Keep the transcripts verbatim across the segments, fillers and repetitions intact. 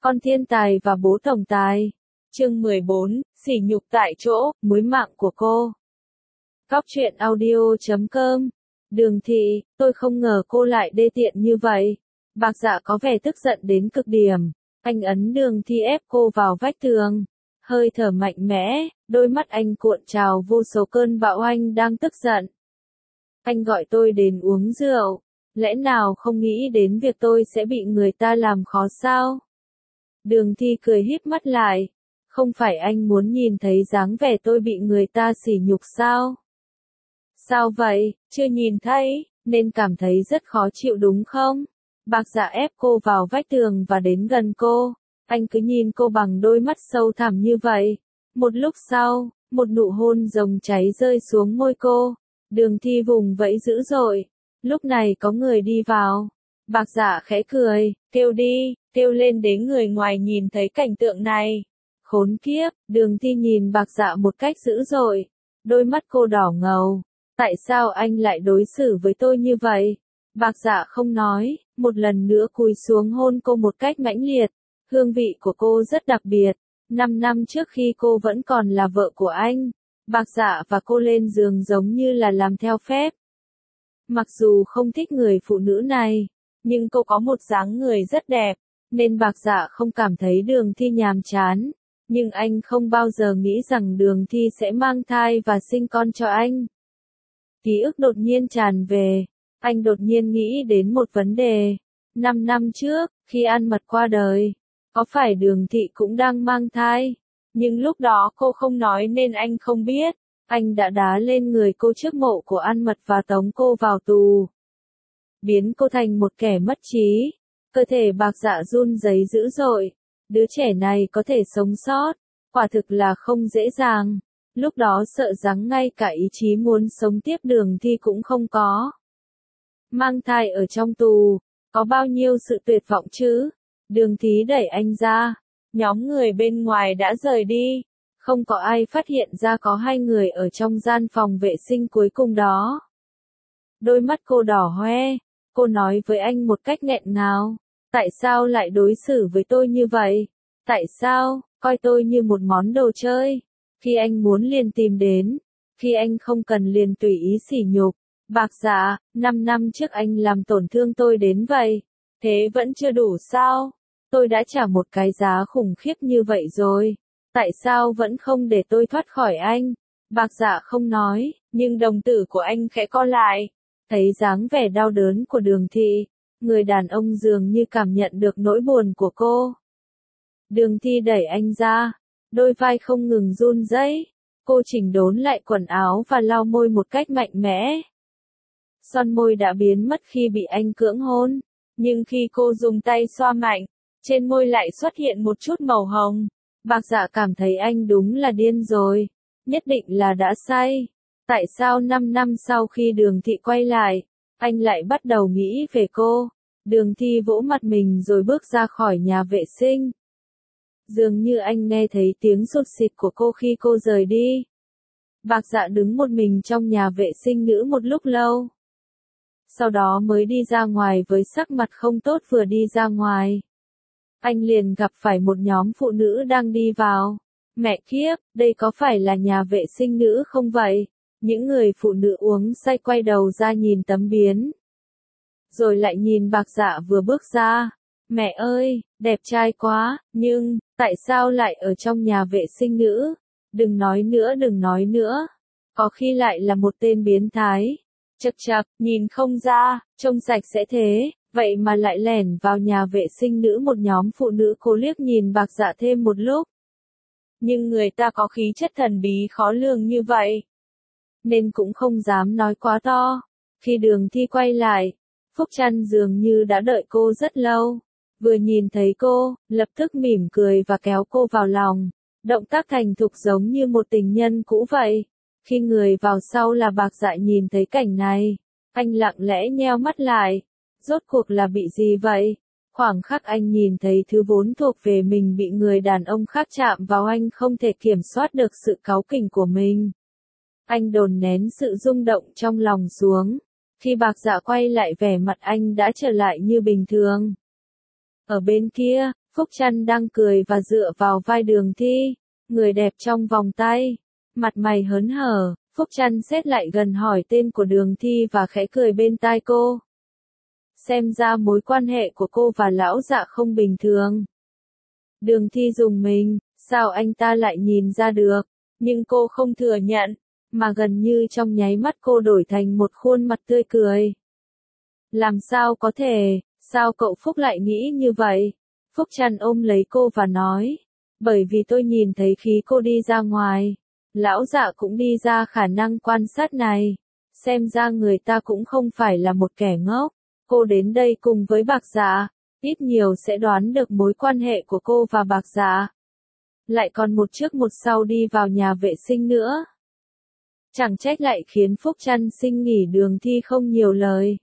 Con thiên tài và bố tổng tài. Chương mười bốn, sỉ nhục tại chỗ, múi mạng của cô. Cóc truyện audio chấm com. Đường Thị, tôi không ngờ cô lại đê tiện như vậy. Bạc Dạ có vẻ tức giận đến cực điểm. Anh ấn Đường Thi ép cô vào vách tường. Hơi thở mạnh mẽ, đôi mắt anh cuộn trào vô số cơn bão. Anh đang tức giận. Anh gọi tôi đến uống rượu. Lẽ nào không nghĩ đến việc tôi sẽ bị người ta làm khó sao? Đường Thi cười híp mắt lại. Không phải anh muốn nhìn thấy dáng vẻ tôi bị người ta sỉ nhục sao? Sao vậy, chưa nhìn thấy, nên cảm thấy rất khó chịu đúng không? Bạc Dạ ép cô vào vách tường và đến gần cô. Anh cứ nhìn cô bằng đôi mắt sâu thẳm như vậy. Một lúc sau, một nụ hôn rồng cháy rơi xuống môi cô. Đường Thi vùng vẫy dữ dội. Lúc này có người đi vào. Bạc Dạ khẽ cười, kêu đi, kêu lên để người ngoài nhìn thấy cảnh tượng này. Khốn kiếp, Đường Thi nhìn Bạc Dạ một cách dữ dội. Đôi mắt cô đỏ ngầu. Tại sao anh lại đối xử với tôi như vậy? Bạc Dạ không nói, một lần nữa cúi xuống hôn cô một cách mãnh liệt. Hương vị của cô rất đặc biệt. Năm năm trước khi cô vẫn còn là vợ của anh, Bạc Dạ và cô lên giường giống như là làm theo phép. Mặc dù không thích người phụ nữ này, nhưng cô có một dáng người rất đẹp, nên Bạc Dạ không cảm thấy Đường Thi nhàm chán. Nhưng anh không bao giờ nghĩ rằng Đường Thi sẽ mang thai và sinh con cho anh. Ký ức đột nhiên tràn về. Anh đột nhiên nghĩ đến một vấn đề. Năm năm trước, khi An Mật qua đời, có phải Đường Thị cũng đang mang thai? Nhưng lúc đó cô không nói nên anh không biết. Anh đã đá lên người cô trước mộ của An Mật và tống cô vào tù. Biến cô thành một kẻ mất trí. Cơ thể Bạc Dạ run rẩy dữ dội. Đứa trẻ này có thể sống sót. Quả thực là không dễ dàng. Lúc đó sợ rằng ngay cả ý chí muốn sống tiếp Đường Thi cũng không có. Mang thai ở trong tù, có bao nhiêu sự tuyệt vọng chứ? Đường Thi đẩy anh ra. Nhóm người bên ngoài đã rời đi. Không có ai phát hiện ra có hai người ở trong gian phòng vệ sinh cuối cùng đó. Đôi mắt cô đỏ hoe. Cô nói với anh một cách nghẹn ngào. Tại sao lại đối xử với tôi như vậy? Tại sao, coi tôi như một món đồ chơi? Khi anh muốn liền tìm đến. Khi anh không cần liền tùy ý sỉ nhục. Bạc Dạ, năm năm trước anh làm tổn thương tôi đến vậy. Thế vẫn chưa đủ sao? Tôi đã trả một cái giá khủng khiếp như vậy rồi. Tại sao vẫn không để tôi thoát khỏi anh? Bạc Dạ không nói, nhưng đồng tử của anh khẽ co lại. Thấy dáng vẻ đau đớn của Đường Thị, người đàn ông dường như cảm nhận được nỗi buồn của cô. Đường Thi đẩy anh ra, đôi vai không ngừng run rẩy. Cô chỉnh đốn lại quần áo và lau môi một cách mạnh mẽ. Son môi đã biến mất khi bị anh cưỡng hôn, nhưng khi cô dùng tay xoa mạnh, trên môi lại xuất hiện một chút màu hồng. Bạc Dạ cảm thấy anh đúng là điên rồi, nhất định là đã say. Tại sao năm năm sau khi Đường Thị quay lại, anh lại bắt đầu nghĩ về cô? Đường Thi vỗ mặt mình rồi bước ra khỏi nhà vệ sinh. Dường như anh nghe thấy tiếng sụt sịt của cô khi cô rời đi. Bạc Dạ đứng một mình trong nhà vệ sinh nữ một lúc lâu. Sau đó mới đi ra ngoài với sắc mặt không tốt. Vừa đi ra ngoài, anh liền gặp phải một nhóm phụ nữ đang đi vào. Mẹ kiếp, đây có phải là nhà vệ sinh nữ không vậy? Những người phụ nữ uống say quay đầu ra nhìn tấm biến. Rồi lại nhìn Bạc Dạ vừa bước ra. Mẹ ơi, đẹp trai quá, nhưng, tại sao lại ở trong nhà vệ sinh nữ? Đừng nói nữa, đừng nói nữa. Có khi lại là một tên biến thái. Chậc chậc, nhìn không ra, trông sạch sẽ thế, vậy mà lại lẻn vào nhà vệ sinh nữ. Một nhóm phụ nữ cố liếc nhìn Bạc Dạ thêm một lúc. Nhưng người ta có khí chất thần bí khó lường như vậy, nên cũng không dám nói quá to. Khi Đường Thi quay lại, Phúc Trăn dường như đã đợi cô rất lâu. Vừa nhìn thấy cô, lập tức mỉm cười và kéo cô vào lòng. Động tác thành thục giống như một tình nhân cũ vậy. Khi người vào sau là Bạc Dạ nhìn thấy cảnh này, anh lặng lẽ nheo mắt lại. Rốt cuộc là bị gì vậy? Khoảng khắc anh nhìn thấy thứ vốn thuộc về mình bị người đàn ông khác chạm vào, anh không thể kiểm soát được sự cáu kỉnh của mình. Anh đồn nén sự rung động trong lòng xuống. Khi Bạc Dạ quay lại, vẻ mặt anh đã trở lại như bình thường. Ở bên kia, Phúc Trăn đang cười và dựa vào vai Đường Thi, người đẹp trong vòng tay, mặt mày hớn hở. Phúc Trăn xết lại gần hỏi tên của Đường Thi và khẽ cười bên tai cô. Xem ra mối quan hệ của cô và lão Dạ không bình thường. Đường Thi rùng mình, sao anh ta lại nhìn ra được, nhưng cô không thừa nhận, mà gần như trong nháy mắt cô đổi thành một khuôn mặt tươi cười. Làm sao có thể, sao cậu Phúc lại nghĩ như vậy? Phúc Trăn ôm lấy cô và nói, bởi vì tôi nhìn thấy khi cô đi ra ngoài, lão Dạ cũng đi ra, khả năng quan sát này, xem ra người ta cũng không phải là một kẻ ngốc. Cô đến đây cùng với Bạc Dạ, ít nhiều sẽ đoán được mối quan hệ của cô và Bạc Dạ. Lại còn một trước một sau đi vào nhà vệ sinh nữa. Chẳng trách lại khiến Phúc Trăn xin nghỉ. Đường Thi không nhiều lời,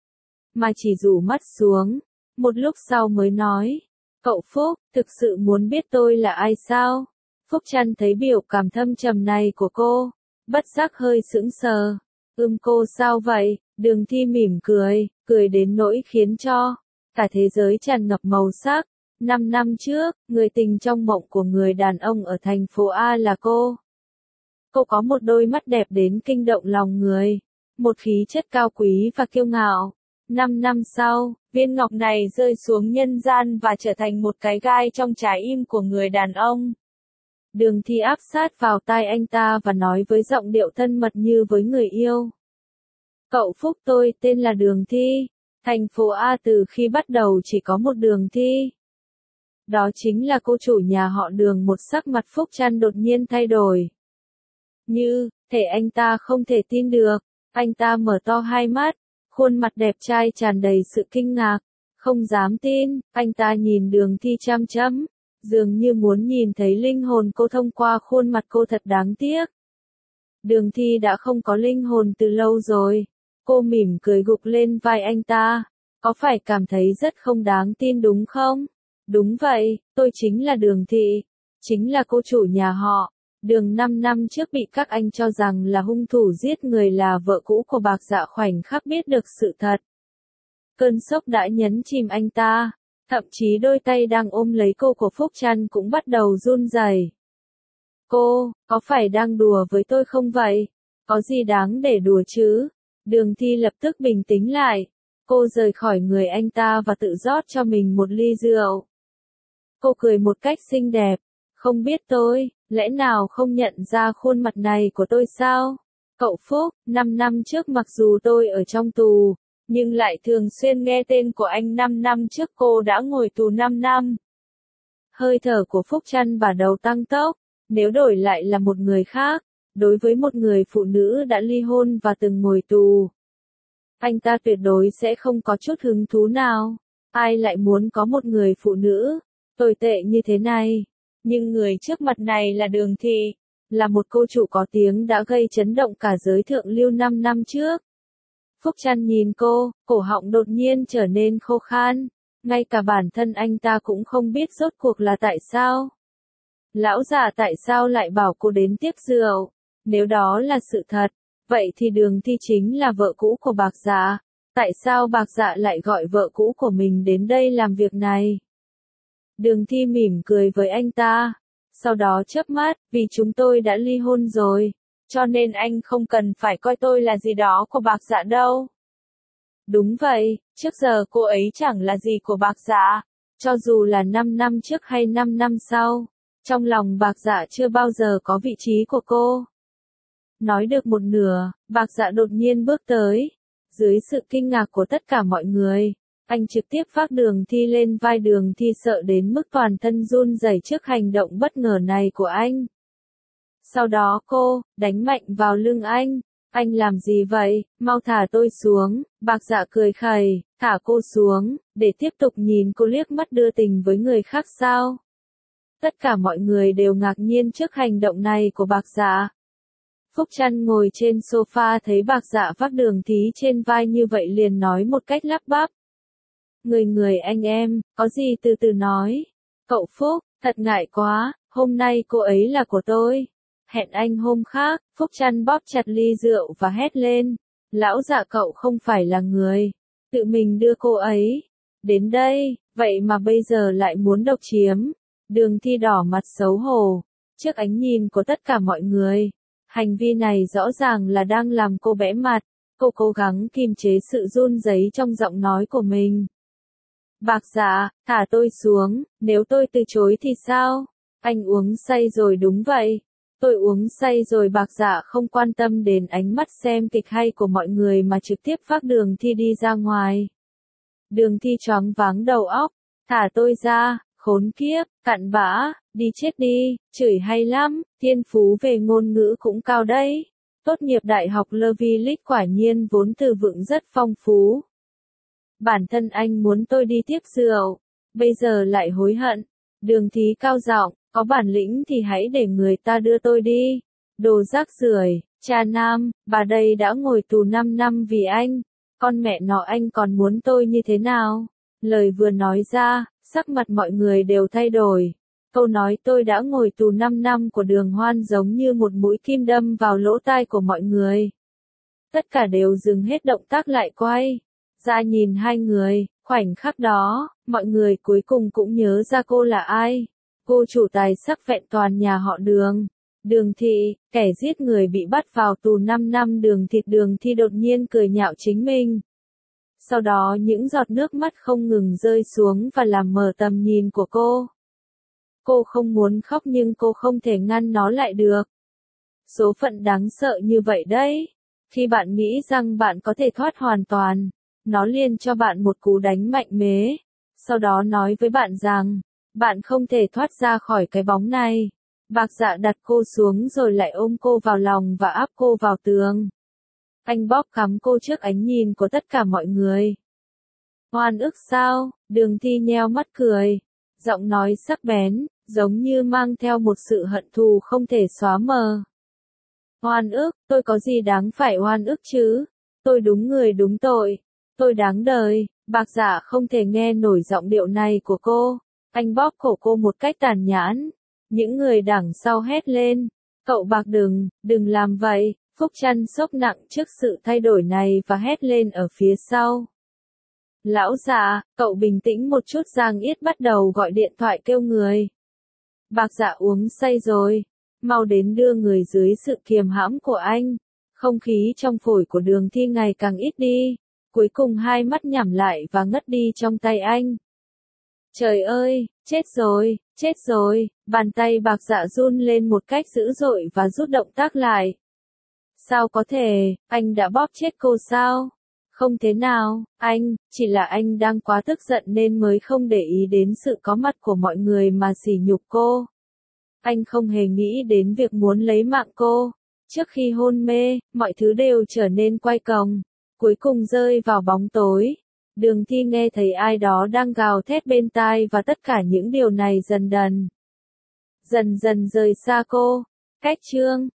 mà chỉ rủ mắt xuống, một lúc sau mới nói, cậu Phúc, thực sự muốn biết tôi là ai sao? Phúc Trăn thấy biểu cảm thâm trầm này của cô, bất giác hơi sững sờ. Ưm cô sao vậy? Đường Thi mỉm cười, cười đến nỗi khiến cho cả thế giới tràn ngập màu sắc. Năm năm trước, người tình trong mộng của người đàn ông ở thành phố A là cô. Cô có một đôi mắt đẹp đến kinh động lòng người, một khí chất cao quý và kiêu ngạo. Năm năm sau, viên ngọc này rơi xuống nhân gian và trở thành một cái gai trong trái im của người đàn ông. Đường Thi áp sát vào tai anh ta và nói với giọng điệu thân mật như với người yêu. Cậu Phúc, tôi tên là Đường Thi. Thành phố A từ khi bắt đầu chỉ có một Đường Thi. Đó chính là cô chủ nhà họ Đường. Một sắc mặt Phúc Trăn đột nhiên thay đổi. Như thể anh ta không thể tin được. Anh ta mở to hai mắt, khuôn mặt đẹp trai tràn đầy sự kinh ngạc. Không dám tin, anh ta nhìn Đường Thi chăm chăm, dường như muốn nhìn thấy linh hồn cô thông qua khuôn mặt cô. Thật đáng tiếc. Đường Thi đã không có linh hồn từ lâu rồi. Cô mỉm cười gục lên vai anh ta. Có phải cảm thấy rất không đáng tin đúng không? Đúng vậy, tôi chính là Đường Thị. Chính là cô chủ nhà họ Đường. Năm năm trước bị các anh cho rằng là hung thủ giết người là vợ cũ của Bạc Dạ. Khoảnh khắc biết được sự thật, cơn sốc đã nhấn chìm anh ta. Thậm chí đôi tay đang ôm lấy cô của Phúc Trăn cũng bắt đầu run rẩy. Cô, có phải đang đùa với tôi không vậy? Có gì đáng để đùa chứ? Đường Thi lập tức bình tĩnh lại. Cô rời khỏi người anh ta và tự rót cho mình một ly rượu. Cô cười một cách xinh đẹp. Không biết tôi, lẽ nào không nhận ra khuôn mặt này của tôi sao? Cậu Phúc, năm năm trước mặc dù tôi ở trong tù, nhưng lại thường xuyên nghe tên của anh. Năm năm trước cô đã ngồi tù năm năm. Hơi thở của Phúc Trăn bắt đầu tăng tốc. Nếu đổi lại là một người khác, đối với một người phụ nữ đã ly hôn và từng ngồi tù, anh ta tuyệt đối sẽ không có chút hứng thú nào. Ai lại muốn có một người phụ nữ tồi tệ như thế này? Nhưng người trước mặt này là Đường Thị, là một cô chủ có tiếng đã gây chấn động cả giới thượng lưu năm năm trước. Phúc Trăn nhìn cô, cổ họng đột nhiên trở nên khô khan. Ngay cả bản thân anh ta cũng không biết rốt cuộc là tại sao. Lão già tại sao lại bảo cô đến tiếp rượu? Nếu đó là sự thật, vậy thì Đường Thi chính là vợ cũ của Bạc Dạ. Tại sao Bạc Dạ lại gọi vợ cũ của mình đến đây làm việc này? Đường Thi mỉm cười với anh ta, sau đó chớp mắt, vì chúng tôi đã ly hôn rồi, cho nên anh không cần phải coi tôi là gì đó của Bạc Dạ đâu. Đúng vậy, trước giờ cô ấy chẳng là gì của Bạc Dạ, cho dù là năm năm trước hay năm năm sau, trong lòng Bạc Dạ chưa bao giờ có vị trí của cô. Nói được một nửa, Bạc Dạ đột nhiên bước tới. Dưới sự kinh ngạc của tất cả mọi người, anh trực tiếp vác Đường Thi lên vai. Đường Thi sợ đến mức toàn thân run rẩy trước hành động bất ngờ này của anh. Sau đó cô đánh mạnh vào lưng anh. Anh làm gì vậy? Mau thả tôi xuống. Bạc Dạ cười khẩy, thả cô xuống, để tiếp tục nhìn cô liếc mắt đưa tình với người khác sao? Tất cả mọi người đều ngạc nhiên trước hành động này của Bạc Dạ. Phúc Trăn ngồi trên sofa thấy Bạc Dạ vác Đường Thi trên vai như vậy liền nói một cách lắp bắp. Người người anh em, có gì từ từ nói. Cậu Phúc, thật ngại quá, hôm nay cô ấy là của tôi. Hẹn anh hôm khác. Phúc Trăn bóp chặt ly rượu và hét lên. Lão Dạ, cậu không phải là người tự mình đưa cô ấy Đến đây, vậy mà bây giờ lại muốn độc chiếm. Đường Thi đỏ mặt xấu hổ, trước ánh nhìn của tất cả mọi người. Hành vi này rõ ràng là đang làm cô bẽ mặt, cô cố gắng kiềm chế sự run rẩy trong giọng nói của mình. Bạc Dạ, thả tôi xuống, nếu tôi từ chối thì sao? Anh uống say rồi đúng vậy. Tôi uống say rồi. Bạc Dạ không quan tâm đến ánh mắt xem kịch hay của mọi người mà trực tiếp vác Đường Thi đi ra ngoài. Đường Thi choáng váng đầu óc, thả tôi ra, khốn kiếp, cặn bã, đi chết đi, chửi hay lắm, thiên phú về ngôn ngữ cũng cao đấy. Tốt nghiệp đại học Levy League quả nhiên vốn từ vựng rất phong phú. Bản thân anh muốn tôi đi tiếp rượu, bây giờ lại hối hận. Đường Thi cao giọng, có bản lĩnh thì hãy để người ta đưa tôi đi. Đồ rác rưởi, cha nam, bà đây đã ngồi tù năm năm vì anh. Con mẹ nó, anh còn muốn tôi như thế nào? Lời vừa nói ra, sắc mặt mọi người đều thay đổi. Câu nói tôi đã ngồi tù năm năm của Đường Hoan giống như một mũi kim đâm vào lỗ tai của mọi người. Tất cả đều dừng hết động tác lại quay ra nhìn hai người. Khoảnh khắc đó, mọi người cuối cùng cũng nhớ ra cô là ai. Cô chủ tài sắc vẹn toàn nhà họ Đường. Đường Thị, kẻ giết người bị bắt vào tù năm năm. Đường Thịt. Đường Thi đột nhiên cười nhạo chính mình. Sau đó những giọt nước mắt không ngừng rơi xuống và làm mờ tầm nhìn của cô. Cô không muốn khóc nhưng cô không thể ngăn nó lại được. Số phận đáng sợ như vậy đấy. Khi bạn nghĩ rằng bạn có thể thoát hoàn toàn, nó liền cho bạn một cú đánh mạnh mẽ. Sau đó nói với bạn rằng, bạn không thể thoát ra khỏi cái bóng này. Bạc Dạ đặt cô xuống rồi lại ôm cô vào lòng và áp cô vào tường. Anh bóp cắm cô trước ánh nhìn của tất cả mọi người. Oan ức sao? Đường Thi nheo mắt cười. Giọng nói sắc bén, giống như mang theo một sự hận thù không thể xóa mờ. Oan ức, tôi có gì đáng phải oan ức chứ? Tôi đúng người đúng tội. Tôi đáng đời. Bạc Dạ không thể nghe nổi giọng điệu này của cô. Anh bóp cổ cô một cách tàn nhẫn. Những người đằng sau hét lên. Cậu Bạc đừng, đừng làm vậy. Phúc Trăn sốc nặng trước sự thay đổi này và hét lên ở phía sau. Lão già, cậu bình tĩnh một chút. Giang Yết bắt đầu gọi điện thoại kêu người. Bạc Dạ uống say rồi. Mau đến đưa người dưới sự kiềm hãm của anh. Không khí trong phổi của Đường Thi ngày càng ít đi. Cuối cùng hai mắt nhắm lại và ngất đi trong tay anh. Trời ơi, chết rồi, chết rồi. Bàn tay Bạc Dạ run lên một cách dữ dội và rút động tác lại. Sao có thể, anh đã bóp chết cô sao? Không thế nào, anh, chỉ là anh đang quá tức giận nên mới không để ý đến sự có mặt của mọi người mà sỉ nhục cô. Anh không hề nghĩ đến việc muốn lấy mạng cô. Trước khi hôn mê, mọi thứ đều trở nên quay còng, cuối cùng rơi vào bóng tối. Đường Thi nghe thấy ai đó đang gào thét bên tai và tất cả những điều này dần dần, dần dần rời xa cô. Cách chương